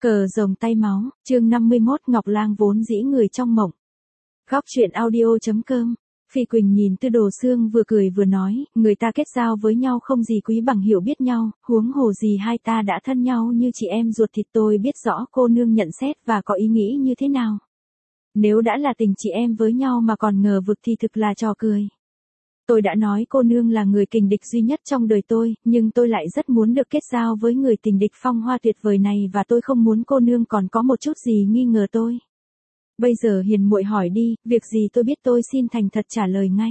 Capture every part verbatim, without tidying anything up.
Cờ rồng tay máu, chương năm mươi mốt Ngọc Lang vốn dĩ người trong mộng. Góc truyện audio.com. Phi Quỳnh nhìn Tư Đồ Xương vừa cười vừa nói, người ta kết giao với nhau không gì quý bằng hiểu biết nhau, huống hồ gì hai ta đã thân nhau như chị em ruột thịt, tôi biết rõ cô nương nhận xét và có ý nghĩ như thế nào. Nếu đã là tình chị em với nhau mà còn ngờ vực thì thực là trò cười. Tôi đã nói cô nương là người kình địch duy nhất trong đời tôi, nhưng tôi lại rất muốn được kết giao với người tình địch phong hoa tuyệt vời này và tôi không muốn cô nương còn có một chút gì nghi ngờ tôi. Bây giờ hiền muội hỏi đi, việc gì tôi biết tôi xin thành thật trả lời ngay.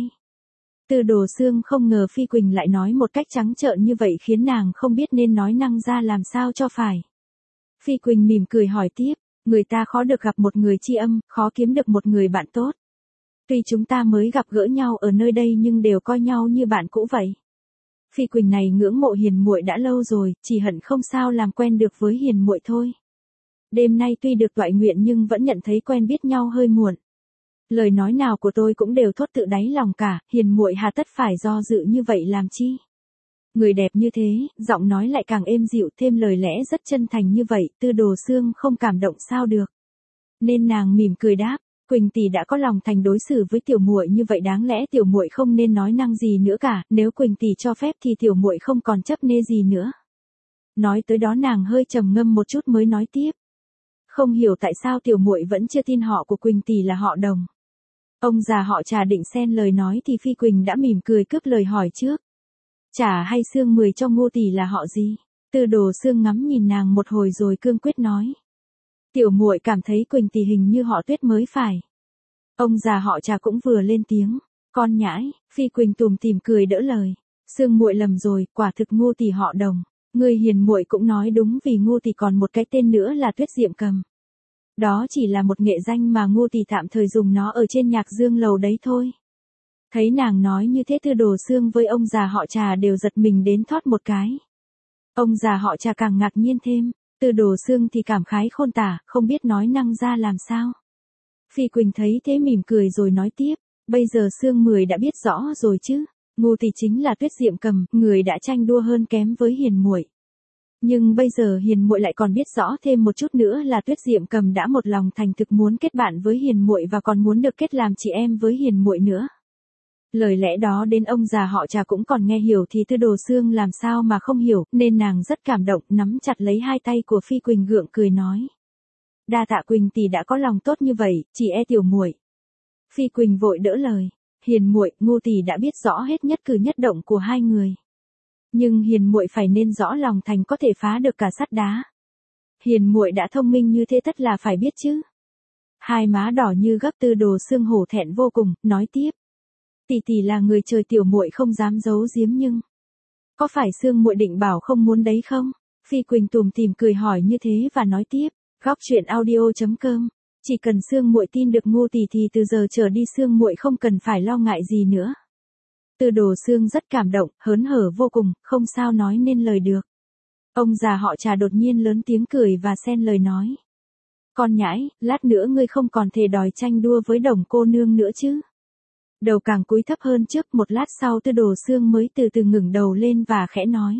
Tư Đồ Xương không ngờ Phi Quỳnh lại nói một cách trắng trợn như vậy khiến nàng không biết nên nói năng ra làm sao cho phải. Phi Quỳnh mỉm cười hỏi tiếp, người ta khó được gặp một người tri âm, khó kiếm được một người bạn tốt. Tuy chúng ta mới gặp gỡ nhau ở nơi đây nhưng đều coi nhau như bạn cũ vậy. Phi Quỳnh này ngưỡng mộ hiền muội đã lâu rồi, chỉ hận không sao làm quen được với hiền muội thôi. Đêm nay tuy được toại nguyện nhưng vẫn nhận thấy quen biết nhau hơi muộn. Lời nói nào của tôi cũng đều thốt tự đáy lòng cả, hiền muội hà tất phải do dự như vậy làm chi? Người đẹp như thế, giọng nói lại càng êm dịu, thêm lời lẽ rất chân thành như vậy, Tư Đồ Xương không cảm động sao được. Nên nàng mỉm cười đáp, Quỳnh tỷ đã có lòng thành đối xử với tiểu muội như vậy, đáng lẽ tiểu muội không nên nói năng gì nữa cả, nếu Quỳnh tỷ cho phép thì tiểu muội không còn chấp nê gì nữa. Nói tới đó nàng hơi trầm ngâm một chút mới nói tiếp. Không hiểu tại sao tiểu muội vẫn chưa tin họ của Quỳnh tỷ là họ Đồng. Ông già họ Trà định xen lời nói thì Phi Quỳnh đã mỉm cười cướp lời hỏi trước. Trà hay Xương mười cho Ngô tỷ là họ gì? Tư Đồ Xương ngắm nhìn nàng một hồi rồi cương quyết nói. Tiểu muội cảm thấy Quỳnh tỷ hình như họ Tuyết mới phải. Ông già họ Trà cũng vừa lên tiếng, con nhãi. Phi Quỳnh tủm tỉm cười đỡ lời. Xương muội lầm rồi, quả thực Ngô tỷ họ Đồng. Người hiền muội cũng nói đúng, vì Ngô tỷ còn một cái tên nữa là Tuyết Diệm Cầm. Đó chỉ là một nghệ danh mà Ngô tỷ tạm thời dùng nó ở trên Nhạc Dương lầu đấy thôi. Thấy nàng nói như thế, Tư Đồ Xương với ông già họ Trà đều giật mình đến thót một cái. Ông già họ Trà càng ngạc nhiên thêm. Tư Đồ Xương thì cảm khái khôn tả, không biết nói năng ra làm sao. Phi Quỳnh thấy thế mỉm cười rồi nói tiếp, bây giờ Xương mười đã biết rõ rồi chứ. Ngô tỷ chính là Tuyết Diệm Cầm, người đã tranh đua hơn kém với hiền muội. Nhưng bây giờ hiền muội lại còn biết rõ thêm một chút nữa là Tuyết Diệm Cầm đã một lòng thành thực muốn kết bạn với hiền muội và còn muốn được kết làm chị em với hiền muội nữa. Lời lẽ đó đến ông già họ Trà cũng còn nghe hiểu thì Tư Đồ Xương làm sao mà không hiểu, nên nàng rất cảm động, nắm chặt lấy hai tay của Phi Quỳnh gượng cười nói. Đa tạ Quỳnh tỷ đã có lòng tốt như vậy, chỉ e tiểu muội. Phi Quỳnh vội đỡ lời, hiền muội, Ngô tỷ đã biết rõ hết nhất cử nhất động của hai người. Nhưng hiền muội phải nên rõ lòng thành có thể phá được cả sắt đá. Hiền muội đã thông minh như thế tất là phải biết chứ. Hai má đỏ như gấp, Tư Đồ Xương hổ thẹn vô cùng, nói tiếp. Tỷ tỷ là người trời, tiểu muội không dám giấu giếm, nhưng có phải Xương muội định bảo không muốn đấy không? Phi Quỳnh tủm tỉm cười hỏi như thế và nói tiếp, góc truyện audio.com, chỉ cần Xương muội tin được Ngô tỷ thì từ giờ trở đi Xương muội không cần phải lo ngại gì nữa. Tư Đồ Xương rất cảm động, hớn hở vô cùng, không sao nói nên lời được. Ông già họ Trà đột nhiên lớn tiếng cười và xen lời nói. Con nhãi, lát nữa ngươi không còn thể đòi tranh đua với Đồng cô nương nữa chứ? Đầu càng cúi thấp hơn trước, một lát sau Tư Đồ Xương mới từ từ ngẩng đầu lên và khẽ nói.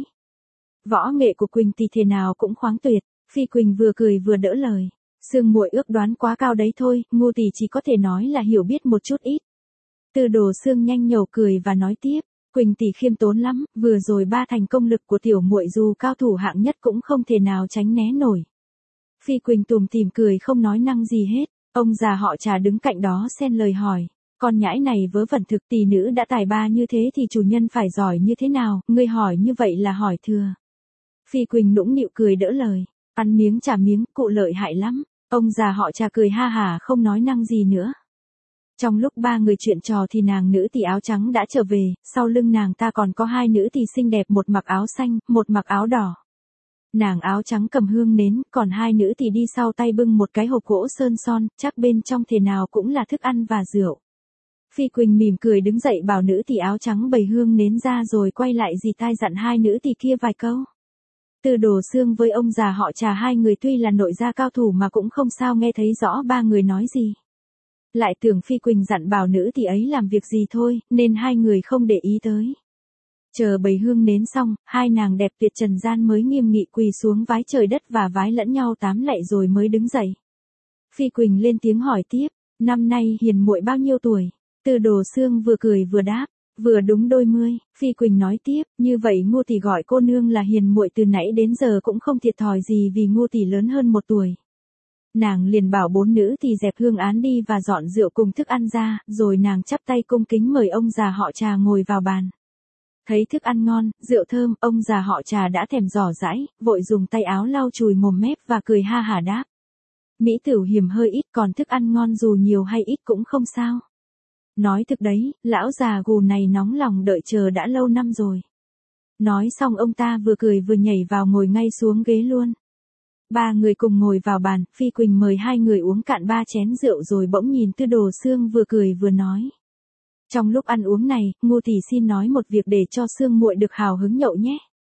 Võ nghệ của Quỳnh tỷ thế nào cũng khoáng tuyệt. Phi Quỳnh vừa cười vừa đỡ lời. Xương muội ước đoán quá cao đấy thôi, Ngô tỷ chỉ có thể nói là hiểu biết một chút ít. Tư Đồ Xương nhanh nhẩu cười và nói tiếp, Quỳnh tỷ khiêm tốn lắm, vừa rồi ba thành công lực của tiểu muội dù cao thủ hạng nhất cũng không thể nào tránh né nổi. Phi Quỳnh tủm tỉm cười không nói năng gì hết. Ông già họ Trà đứng cạnh đó xen lời hỏi, con nhãi này vớ vẩn thực, tỷ nữ đã tài ba như thế thì chủ nhân phải giỏi như thế nào, ngươi hỏi như vậy là hỏi thừa. Phi Quỳnh nũng nịu cười đỡ lời, ăn miếng trả miếng, cụ lợi hại lắm. Ông già họ Trà cười ha hả không nói năng gì nữa. Trong lúc ba người chuyện trò thì nàng nữ tỷ áo trắng đã trở về, sau lưng nàng ta còn có hai nữ tỷ xinh đẹp, một mặc áo xanh, một mặc áo đỏ. Nàng áo trắng cầm hương nến, còn hai nữ tỷ đi sau tay bưng một cái hộp gỗ sơn son, chắc bên trong thể nào cũng là thức ăn và rượu. Phi Quỳnh mỉm cười đứng dậy bảo nữ tỷ áo trắng bày hương nến ra rồi quay lại dì tai dặn hai nữ tỷ kia vài câu. Tư Đồ Xương với ông già họ Trà hai người tuy là nội gia cao thủ mà cũng không sao nghe thấy rõ ba người nói gì. Lại tưởng Phi Quỳnh dặn bảo nữ tỷ ấy làm việc gì thôi, nên hai người không để ý tới. Chờ bầy hương nến xong, hai nàng đẹp tuyệt trần gian mới nghiêm nghị quỳ xuống vái trời đất và vái lẫn nhau tám lạy rồi mới đứng dậy. Phi Quỳnh lên tiếng hỏi tiếp, năm nay Hiền muội bao nhiêu tuổi? Từ Đồ Xương vừa cười vừa đáp, vừa đúng đôi mươi. Phi Quỳnh nói tiếp, như vậy Ngô tỷ gọi cô nương là Hiền muội từ nãy đến giờ cũng không thiệt thòi gì vì Ngô tỷ lớn hơn một tuổi. Nàng liền bảo bốn nữ thì dẹp hương án đi và dọn rượu cùng thức ăn ra, rồi nàng chắp tay cung kính mời ông già họ Trà ngồi vào bàn. Thấy thức ăn ngon, rượu thơm, ông già họ Trà đã thèm giỏ giãi, vội dùng tay áo lau chùi mồm mép và cười ha hả đáp. Mỹ tửu hiểm hơi ít, còn thức ăn ngon dù nhiều hay ít cũng không sao. Nói thực đấy, lão già gù này nóng lòng đợi chờ đã lâu năm rồi. Nói xong ông ta vừa cười vừa nhảy vào ngồi ngay xuống ghế luôn. Ba người cùng ngồi vào bàn, Phi Quỳnh mời hai người uống cạn ba chén rượu rồi bỗng nhìn Tư Đồ Xương vừa cười vừa nói. Trong lúc ăn uống này, Ngô tỷ xin nói một việc để cho Xương muội được hào hứng nhậu nhé.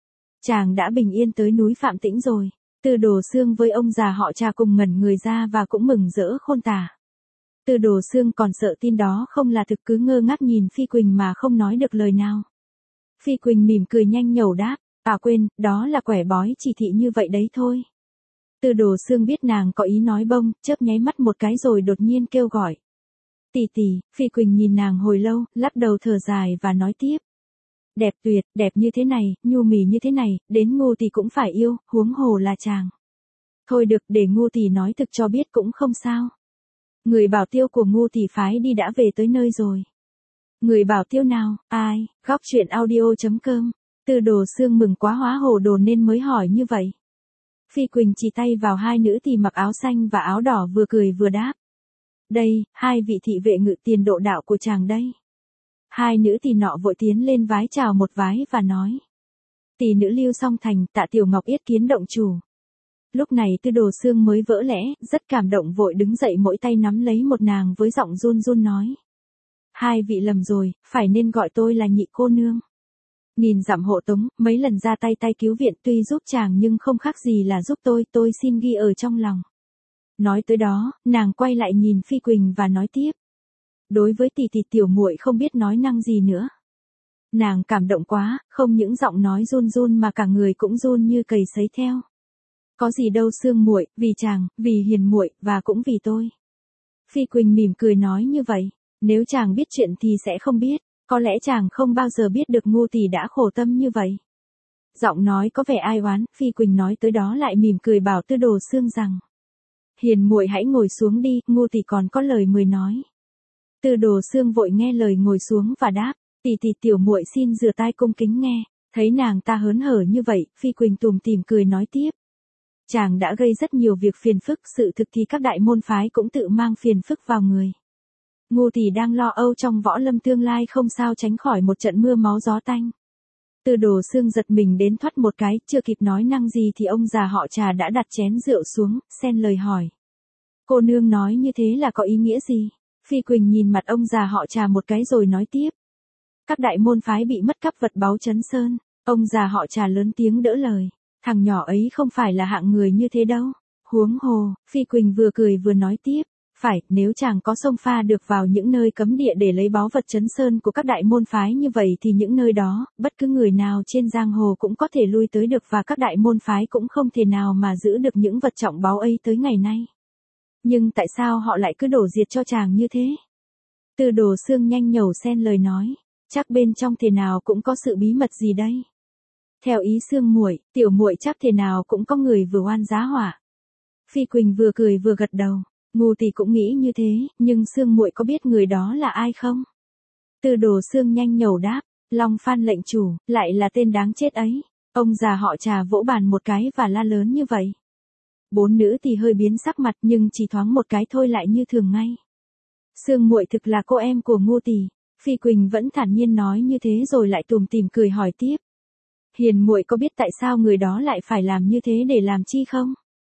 Chàng đã bình yên tới núi Phạm Tĩnh rồi. Tư Đồ Xương với ông già họ Trà cùng ngẩn người ra và cũng mừng rỡ khôn tả. Tư Đồ Xương còn sợ tin đó không là thực, cứ ngơ ngác nhìn Phi Quỳnh mà không nói được lời nào. Phi Quỳnh mỉm cười nhanh nhẩu đáp, à quên, đó là quẻ bói chỉ thị như vậy đấy thôi. Tư Đồ Xương biết nàng có ý nói bông, chớp nháy mắt một cái rồi đột nhiên kêu gọi. Tỷ tỷ. Phi Quỳnh nhìn nàng hồi lâu, lắc đầu thở dài và nói tiếp. Đẹp tuyệt, đẹp như thế này, nhu mì như thế này, đến Ngô tỷ cũng phải yêu, huống hồ là chàng. Thôi được, để Ngô tỷ nói thực cho biết cũng không sao. Người bảo tiêu của Ngô tỷ phái đi đã về tới nơi rồi. Người bảo tiêu nào? Ai? Góc truyện audio chấm com. Tư Đồ Xương mừng quá hóa hồ đồ nên mới hỏi như vậy. Phi Quỳnh chỉ tay vào hai nữ thì mặc áo xanh và áo đỏ vừa cười vừa đáp. Đây, hai vị thị vệ ngự tiền độ đạo của chàng đây. Hai nữ tỳ nọ vội tiến lên vái chào một vái và nói. Tỷ nữ Lưu Song Thành, tạ tiểu ngọc yết kiến động chủ. Lúc này Tư Đồ Xương mới vỡ lẽ, rất cảm động vội đứng dậy mỗi tay nắm lấy một nàng với giọng run run nói. Hai vị lầm rồi, phải nên gọi tôi là nhị cô nương. Nghìn dặm hộ tống, mấy lần ra tay tay cứu viện tuy giúp chàng nhưng không khác gì là giúp tôi, tôi xin ghi ở trong lòng. Nói tới đó, nàng quay lại nhìn Phi Quỳnh và nói tiếp. Đối với tỷ tỷ tiểu muội không biết nói năng gì nữa. Nàng cảm động quá, không những giọng nói run run mà cả người cũng run như cầy sấy theo. Có gì đâu Xương muội, vì chàng, vì Hiền muội và cũng vì tôi. Phi Quỳnh mỉm cười nói như vậy, nếu chàng biết chuyện thì sẽ không biết, có lẽ chàng không bao giờ biết được Ngô tỷ đã khổ tâm như vậy. Giọng nói có vẻ ai oán, Phi Quỳnh nói tới đó lại mỉm cười bảo Tư Đồ Xương rằng. Hiền muội hãy ngồi xuống đi, Ngô tỷ còn có lời mời nói. Tư Đồ Xương vội nghe lời ngồi xuống và đáp, tỷ tỷ tiểu muội xin rửa tai cung kính nghe. Thấy nàng ta hớn hở như vậy, Phi Quỳnh tủm tỉm cười nói tiếp. Chàng đã gây rất nhiều việc phiền phức, sự thực thì các đại môn phái cũng tự mang phiền phức vào người. Ngô tỷ đang lo âu trong võ lâm tương lai không sao tránh khỏi một trận mưa máu gió tanh. Tư Đồ Xương giật mình đến thoát một cái, chưa kịp nói năng gì thì ông già họ Trà đã đặt chén rượu xuống, xen lời hỏi. Cô nương nói như thế là có ý nghĩa gì? Phi Quỳnh nhìn mặt ông già họ Trà một cái rồi nói tiếp. Các đại môn phái bị mất cắp vật báu Trấn Sơn, ông già họ Trà lớn tiếng đỡ lời. Thằng nhỏ ấy không phải là hạng người như thế đâu. Huống hồ, Phi Quỳnh vừa cười vừa nói tiếp. Phải, nếu chàng có xông pha được vào những nơi cấm địa để lấy báu vật Trấn Sơn của các đại môn phái như vậy thì những nơi đó, bất cứ người nào trên giang hồ cũng có thể lui tới được và các đại môn phái cũng không thể nào mà giữ được những vật trọng báu ấy tới ngày nay. Nhưng tại sao họ lại cứ đổ diệt cho chàng như thế? Tư Đồ Xương nhanh nhẩu xen lời nói, chắc bên trong thể nào cũng có sự bí mật gì đây. Theo ý Xương muội, tiểu muội chắc thể nào cũng có người vừa oan giá họa. Phi Quỳnh vừa cười vừa gật đầu. Ngô tỷ cũng nghĩ như thế, nhưng Xương muội có biết người đó là ai không? Tư Đồ Xương nhanh nhẩu đáp, Long Phan lệnh chủ, lại là tên đáng chết ấy. Ông già họ Trà vỗ bàn một cái và la lớn như vậy. Bốn nữ thì hơi biến sắc mặt nhưng chỉ thoáng một cái thôi lại như thường ngay. Xương muội thực là cô em của Ngô tỷ. Phi Quỳnh vẫn thản nhiên nói như thế rồi lại tủm tỉm cười hỏi tiếp. Hiền muội có biết tại sao người đó lại phải làm như thế để làm chi không?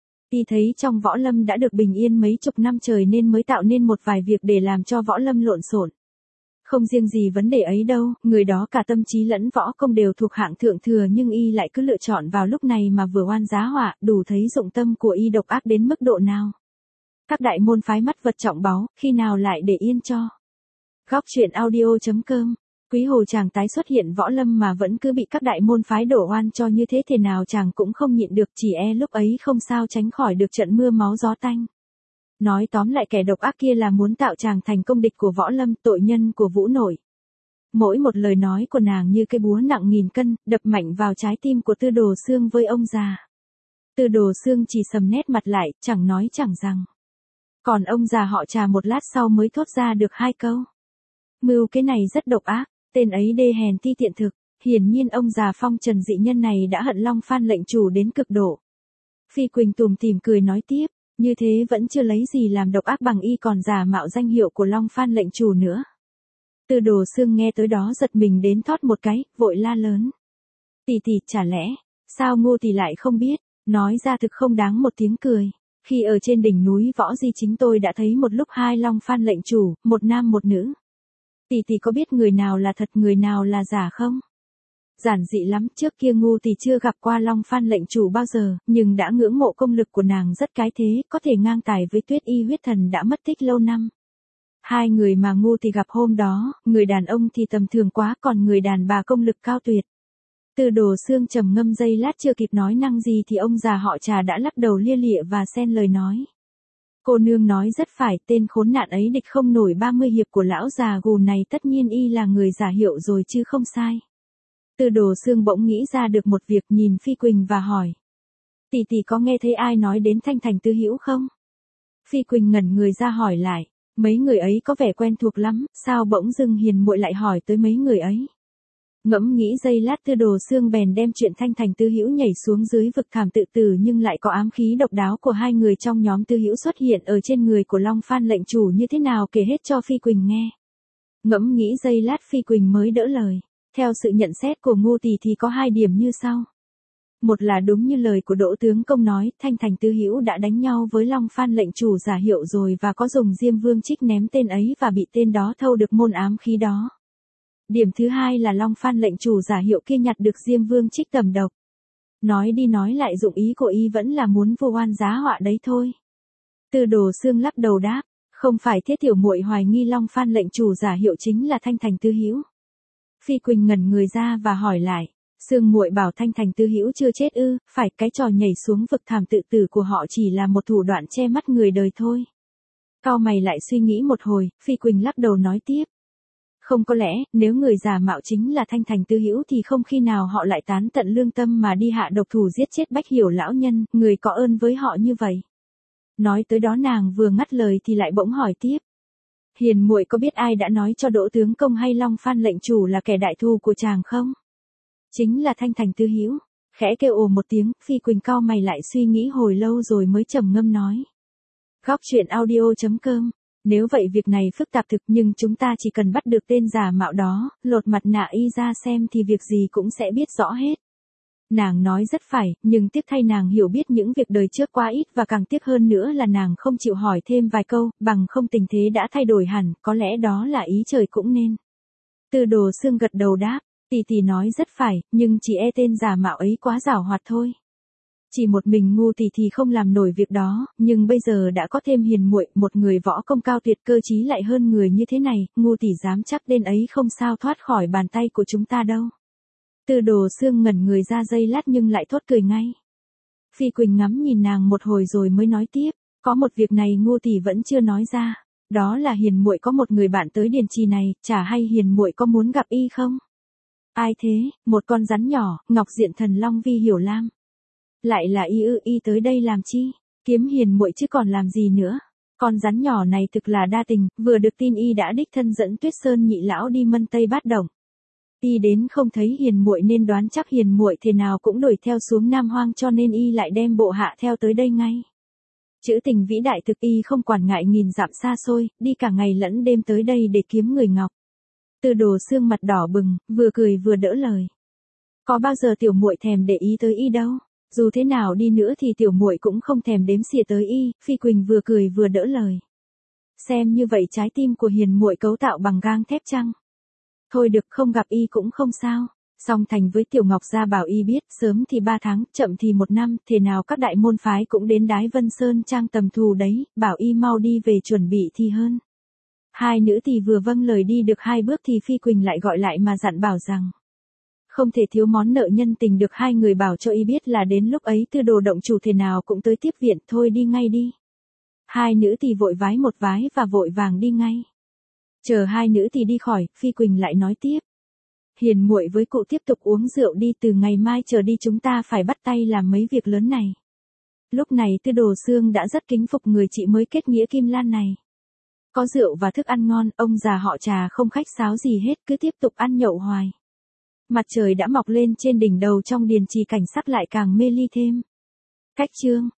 Y thấy trong võ lâm đã được bình yên mấy chục năm trời nên mới tạo nên một vài việc để làm cho võ lâm lộn xộn. Không riêng gì vấn đề ấy đâu, người đó cả tâm trí lẫn võ công đều thuộc hạng thượng thừa nhưng Y lại cứ lựa chọn vào lúc này mà vừa oan giá họa, đủ thấy dụng tâm của Y độc ác đến mức độ nào. Các đại môn phái mắt vật trọng báu, khi nào lại để yên cho. Góc truyện audio chấm com Quý Hồ chàng tái xuất hiện võ lâm mà vẫn cứ bị các đại môn phái đổ oan cho như thế, thế nào chàng cũng không nhịn được, chỉ e lúc ấy không sao tránh khỏi được trận mưa máu gió tanh. Nói tóm lại kẻ độc ác kia là muốn tạo chàng thành công địch của võ lâm, tội nhân của Vũ Nội. Mỗi một lời nói của nàng như cây búa nặng nghìn cân, đập mạnh vào trái tim của Tư Đồ Xương với ông già. Tư Đồ Xương chỉ sầm nét mặt lại, chẳng nói chẳng rằng. Còn ông già họ Trà một lát sau mới thốt ra được hai câu. Mưu cái này rất độc ác, tên ấy đê hèn ti tiện thực. Hiển nhiên ông già phong trần dị nhân này đã hận Long Phan lệnh chủ đến cực độ. Phi Quỳnh tủm tỉm cười nói tiếp, như thế vẫn chưa lấy gì làm độc ác bằng y còn giả mạo danh hiệu của Long Phan lệnh chủ nữa. Tư Đồ Xương nghe tới đó giật mình đến thót một cái, vội la lớn. Tỷ tỷ, chả lẽ, sao Ngô tỷ lại không biết, nói ra thực không đáng một tiếng cười. Khi ở trên đỉnh núi Võ Di chính tôi đã thấy một lúc hai Long Phan lệnh chủ, một nam một nữ. Tỷ tỷ có biết người nào là thật người nào là giả không? Giản dị lắm, trước kia Ngô tỷ chưa gặp qua Long Phan lệnh chủ bao giờ, nhưng đã ngưỡng mộ công lực của nàng rất cái thế, có thể ngang tài với Tuyết Y huyết thần đã mất tích lâu năm. Hai người mà Ngô tỷ gặp hôm đó, người đàn ông thì tầm thường quá, còn người đàn bà công lực cao tuyệt. Tư Đồ Xương trầm ngâm giây lát chưa kịp nói năng gì thì ông già họ Trà đã lắc đầu lia lịa và xen lời nói. Cô nương nói rất phải, tên khốn nạn ấy địch không nổi ba mươi hiệp của lão già gù này, tất nhiên y là người giả hiệu rồi chứ không sai. Tư Đồ Xương bỗng nghĩ ra được một việc, nhìn Phi Quỳnh và hỏi. Tỷ tỷ có nghe thấy ai nói đến Thanh Thành Tư Hữu không? Phi Quỳnh ngẩn người ra hỏi lại, mấy người ấy có vẻ quen thuộc lắm, sao bỗng dưng Hiền muội lại hỏi tới mấy người ấy? Ngẫm nghĩ giây lát Tư Đồ Xương bèn đem chuyện Thanh Thành Tư Hữu nhảy xuống dưới vực thẳm tự tử, nhưng lại có ám khí độc đáo của hai người trong nhóm Tư Hữu xuất hiện ở trên người của Long Phan lệnh chủ như thế nào kể hết cho Phi Quỳnh nghe. Ngẫm nghĩ giây lát Phi Quỳnh mới đỡ lời. Theo sự nhận xét của Ngô tỷ thì có hai điểm như sau. Một là đúng như lời của Đỗ tướng công nói, Thanh Thành Tư Hữu đã đánh nhau với Long Phan lệnh chủ giả hiệu rồi và có dùng Diêm Vương Trích ném tên ấy và bị tên đó thâu được môn ám khí đó. Điểm thứ hai là Long Phan lệnh chủ giả hiệu kia nhặt được Diêm Vương Trích tầm độc. Nói đi nói lại dụng ý của y vẫn là muốn vu oan giá họa đấy thôi. Tư Đồ Xương lắc đầu đáp, không phải thế, tiểu muội hoài nghi Long Phan lệnh chủ giả hiệu chính là Thanh Thành Tư Hữu. Phi Quỳnh ngẩn người ra và hỏi lại, Xương muội bảo Thanh Thành Tư Hữu chưa chết ư? Phải, cái trò nhảy xuống vực thẳm tự tử của họ chỉ là một thủ đoạn che mắt người đời thôi. Cau mày lại suy nghĩ một hồi, Phi Quỳnh lắc đầu nói tiếp. Không, có lẽ, nếu người giả mạo chính là Thanh Thành Tư Hữu thì không khi nào họ lại tán tận lương tâm mà đi hạ độc thủ giết chết Bách Hiểu lão nhân, người có ơn với họ như vậy. Nói tới đó nàng vừa ngắt lời thì lại bỗng hỏi tiếp. Hiền muội có biết ai đã nói cho Đỗ tướng công hay Long Phan lệnh chủ là kẻ đại thù của chàng không? Chính là Thanh Thành Tư Hữu. Khẽ kêu ồ một tiếng, Phi Quỳnh cau mày lại suy nghĩ hồi lâu rồi mới trầm ngâm nói. Góc truyện audio chấm com. Nếu vậy việc này phức tạp thực, nhưng chúng ta chỉ cần bắt được tên giả mạo đó, lột mặt nạ y ra xem thì việc gì cũng sẽ biết rõ hết. Nàng nói rất phải, nhưng tiếc thay nàng hiểu biết những việc đời trước quá ít, và càng tiếc hơn nữa là nàng không chịu hỏi thêm vài câu, bằng không tình thế đã thay đổi hẳn, có lẽ đó là ý trời cũng nên. Tư Đồ Xương gật đầu đáp, tỷ tỷ nói rất phải, nhưng chỉ e tên giả mạo ấy quá giảo hoạt thôi. Chỉ một mình Ngô tỷ thì không làm nổi việc đó, nhưng bây giờ đã có thêm Hiền muội, một người võ công cao tuyệt cơ trí lại hơn người như thế này, Ngô tỷ dám chắc tên ấy không sao thoát khỏi bàn tay của chúng ta đâu. Tư Đồ Xương ngẩn người ra giây lát nhưng lại thốt cười ngay. Phi Quỳnh ngắm nhìn nàng một hồi rồi mới nói tiếp, có một việc này Ngô tỷ vẫn chưa nói ra, đó là Hiền muội có một người bạn tới Điền Trì này, chả hay Hiền muội có muốn gặp y không? Ai thế? Một con rắn nhỏ, Ngọc Diện Thần Long Vi Hiểu Lam. Lại là y ư? Y tới đây làm chi? Kiếm Hiền muội chứ còn làm gì nữa? Con rắn nhỏ này thực là đa tình, vừa được tin y đã đích thân dẫn Tuyết Sơn nhị lão đi Mân Tây Bát Động. Y đến không thấy Hiền muội nên đoán chắc Hiền muội thế nào cũng đuổi theo xuống Nam Hoang, cho nên y lại đem bộ hạ theo tới đây ngay. Chữ tình vĩ đại thực, y không quản ngại nghìn dặm xa xôi, đi cả ngày lẫn đêm tới đây để kiếm người ngọc. Tư Đồ Xương mặt đỏ bừng, vừa cười vừa đỡ lời. Có bao giờ tiểu muội thèm để ý tới y đâu, dù thế nào đi nữa thì tiểu muội cũng không thèm đếm xỉa tới y. Phi Quỳnh vừa cười vừa đỡ lời. Xem như vậy trái tim của Hiền muội cấu tạo bằng gang thép chăng? Thôi được, không gặp y cũng không sao. Song thành với Tiểu Ngọc gia bảo y biết, sớm thì ba tháng, chậm thì một năm, thế nào các đại môn phái cũng đến Đái Vân Sơn Trang tầm thù đấy, bảo y mau đi về chuẩn bị thì hơn. Hai nữ tỳ vừa vâng lời đi được hai bước thì Phi Quỳnh lại gọi lại mà dặn bảo rằng. Không thể thiếu món nợ nhân tình được, hai người bảo cho y biết là đến lúc ấy Tư Đồ động chủ thể nào cũng tới tiếp viện, thôi đi ngay đi. Hai nữ tỳ vội vái một vái và vội vàng đi ngay. Chờ hai nữ tỳ đi khỏi, Phi Quỳnh lại nói tiếp. Hiền muội với cụ tiếp tục uống rượu đi, từ ngày mai trở đi chúng ta phải bắt tay làm mấy việc lớn này. Lúc này Tư Đồ Xương đã rất kính phục người chị mới kết nghĩa Kim Lan này. Có rượu và thức ăn ngon, ông già họ Trà không khách sáo gì hết, cứ tiếp tục ăn nhậu hoài. Mặt trời đã mọc lên trên đỉnh đầu, trong điền trì cảnh sắc lại càng mê ly thêm. Cách chương